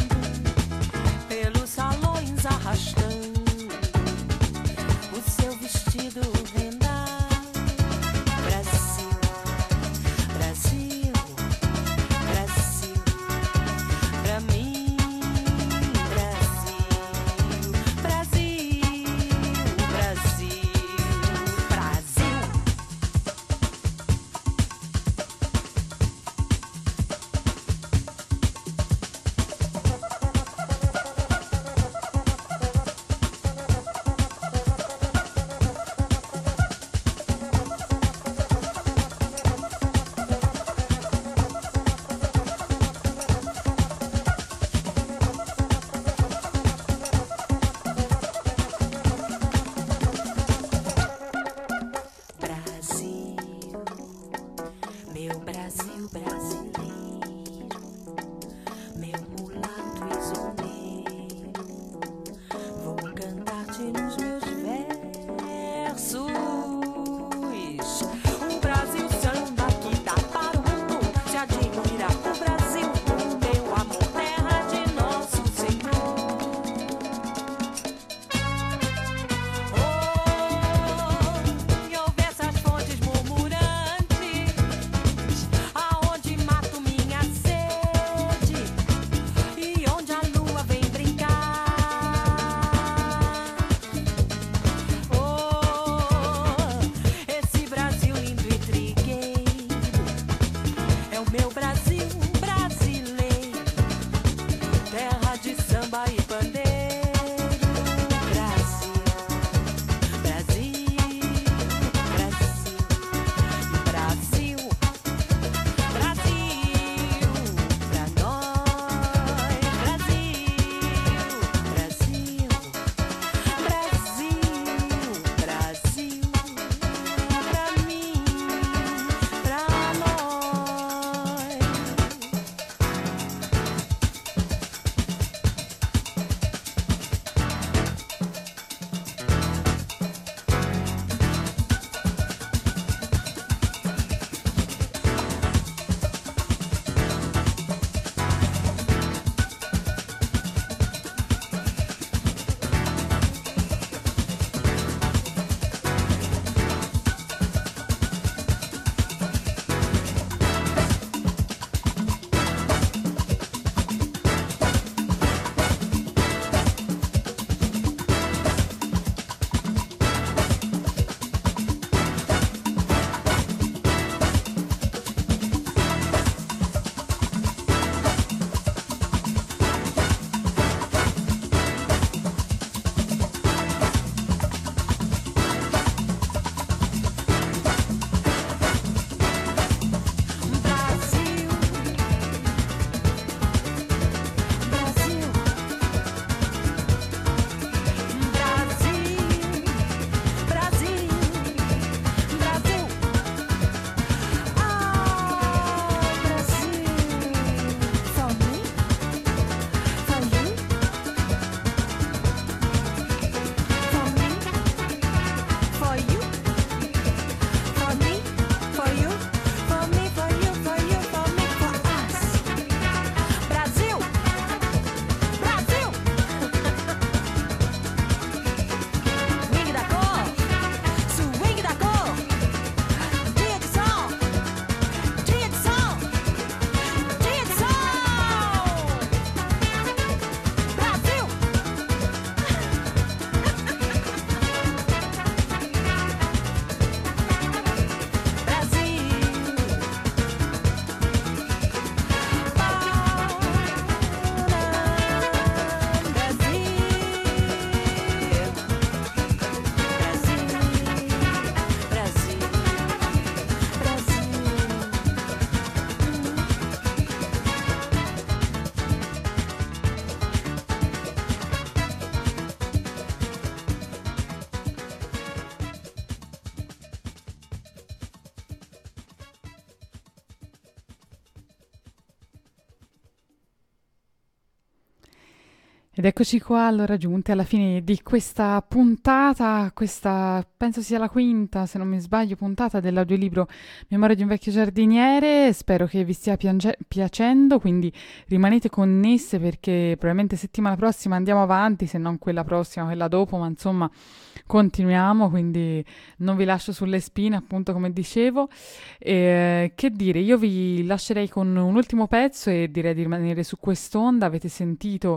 Speaker 1: Ed eccoci qua, allora giunti alla fine di questa puntata, questa penso sia la quinta, se non mi sbaglio, puntata dell'audiolibro Memoria di un vecchio giardiniere. Spero che vi stia piacendo, quindi rimanete connesse perché probabilmente settimana prossima andiamo avanti, se non quella prossima, quella dopo, ma insomma continuiamo, quindi non vi lascio sulle spine, appunto come dicevo. Che dire, io vi lascerei con un ultimo pezzo e direi di rimanere su quest'onda. Avete sentito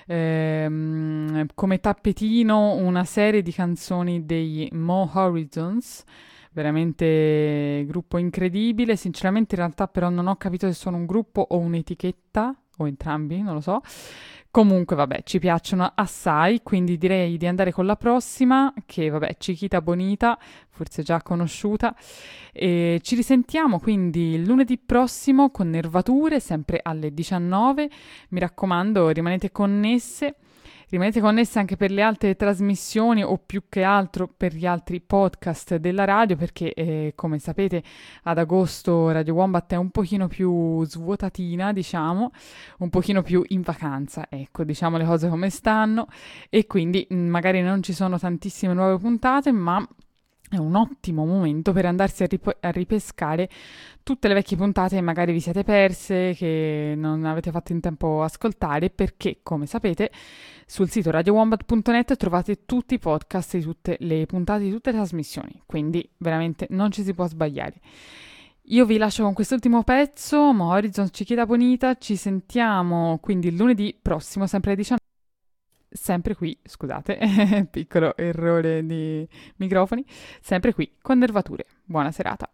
Speaker 1: come tappetino una serie di canzoni dei Mo Horizons, veramente gruppo incredibile. Sinceramente in realtà però non ho capito se sono un gruppo o un'etichetta o entrambi, non lo so. Comunque vabbè, ci piacciono assai, quindi direi di andare con la prossima, che vabbè, Chiquita Bonita, forse già conosciuta. E ci risentiamo quindi lunedì prossimo con Nervature, sempre alle 19. Mi raccomando, rimanete connesse anche per le altre trasmissioni o più che altro per gli altri podcast della radio, perché come sapete ad agosto Radio Wombat è un pochino più svuotatina, diciamo, un pochino più in vacanza, ecco, diciamo le cose come stanno, e quindi magari non ci sono tantissime nuove puntate, ma è un ottimo momento per andarsi a ripescare tutte le vecchie puntate che magari vi siete perse, che non avete fatto in tempo ascoltare, perché, come sapete, sul sito radiowombat.net trovate tutti i podcast di tutte le puntate di tutte le trasmissioni, quindi veramente non ci si può sbagliare. Io vi lascio con quest'ultimo pezzo, Mo Horizon Chiquita Bonita, ci sentiamo quindi lunedì prossimo, sempre alle 19. Sempre qui, scusate, piccolo errore di microfoni, sempre qui con Nervature. Buona serata.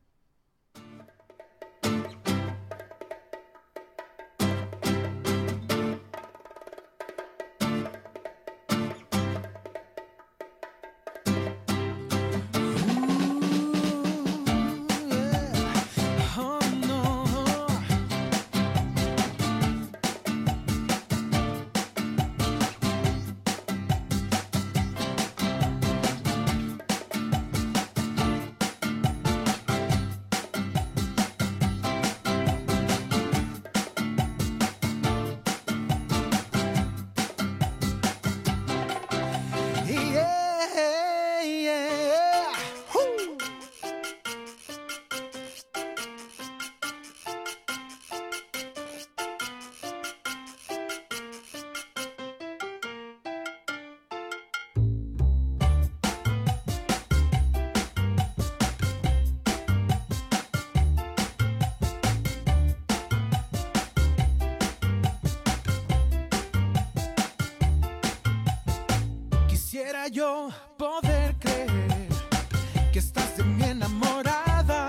Speaker 2: Yo poder creer que estás de mí enamorada,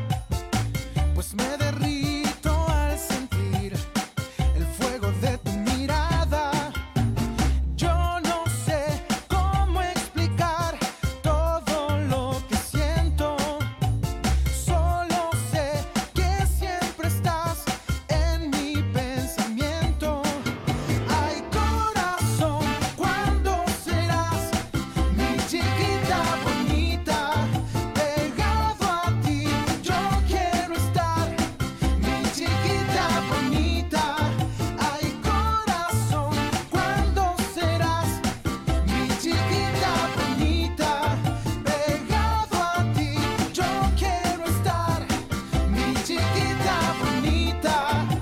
Speaker 2: pues me derrito al sentir el fuego de tu mirada. Yo no sé cómo explicar todo lo que siento, solo sé que siempre estás en mi pensamiento. Ay, corazón, ¿cuándo serás mi chiquita bonita? Pegado a ti yo quiero estar, mi chiquita bonita. Ay, corazón, ¿cuándo serás mi chiquita bonita? Pegado a ti yo quiero estar, mi chiquita bonita.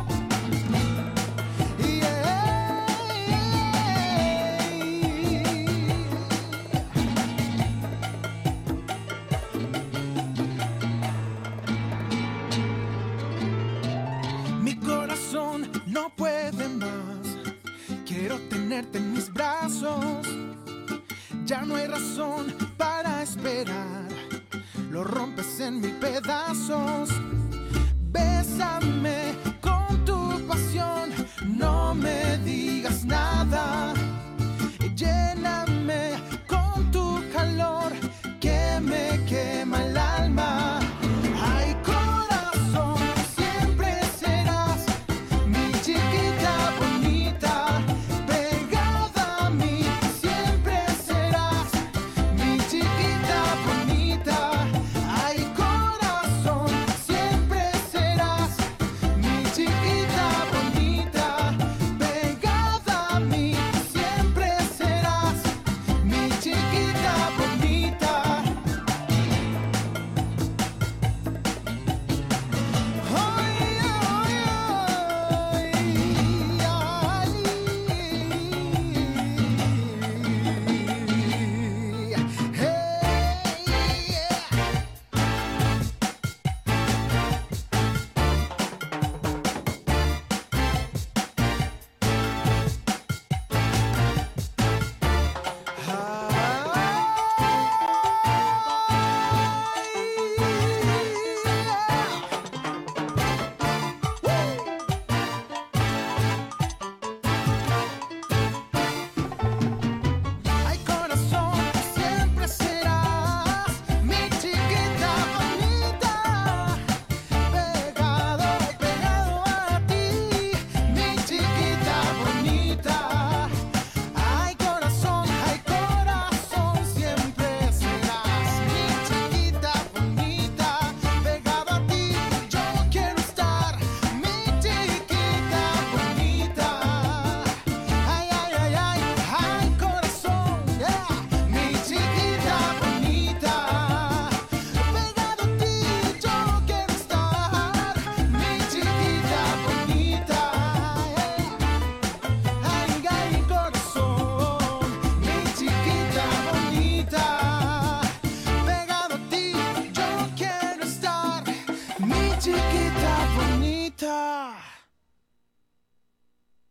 Speaker 2: Mi corazón no puede más, quiero tenerte en mis brazos. Ya no hay razón para esperar, lo rompes en mil pedazos. Bésame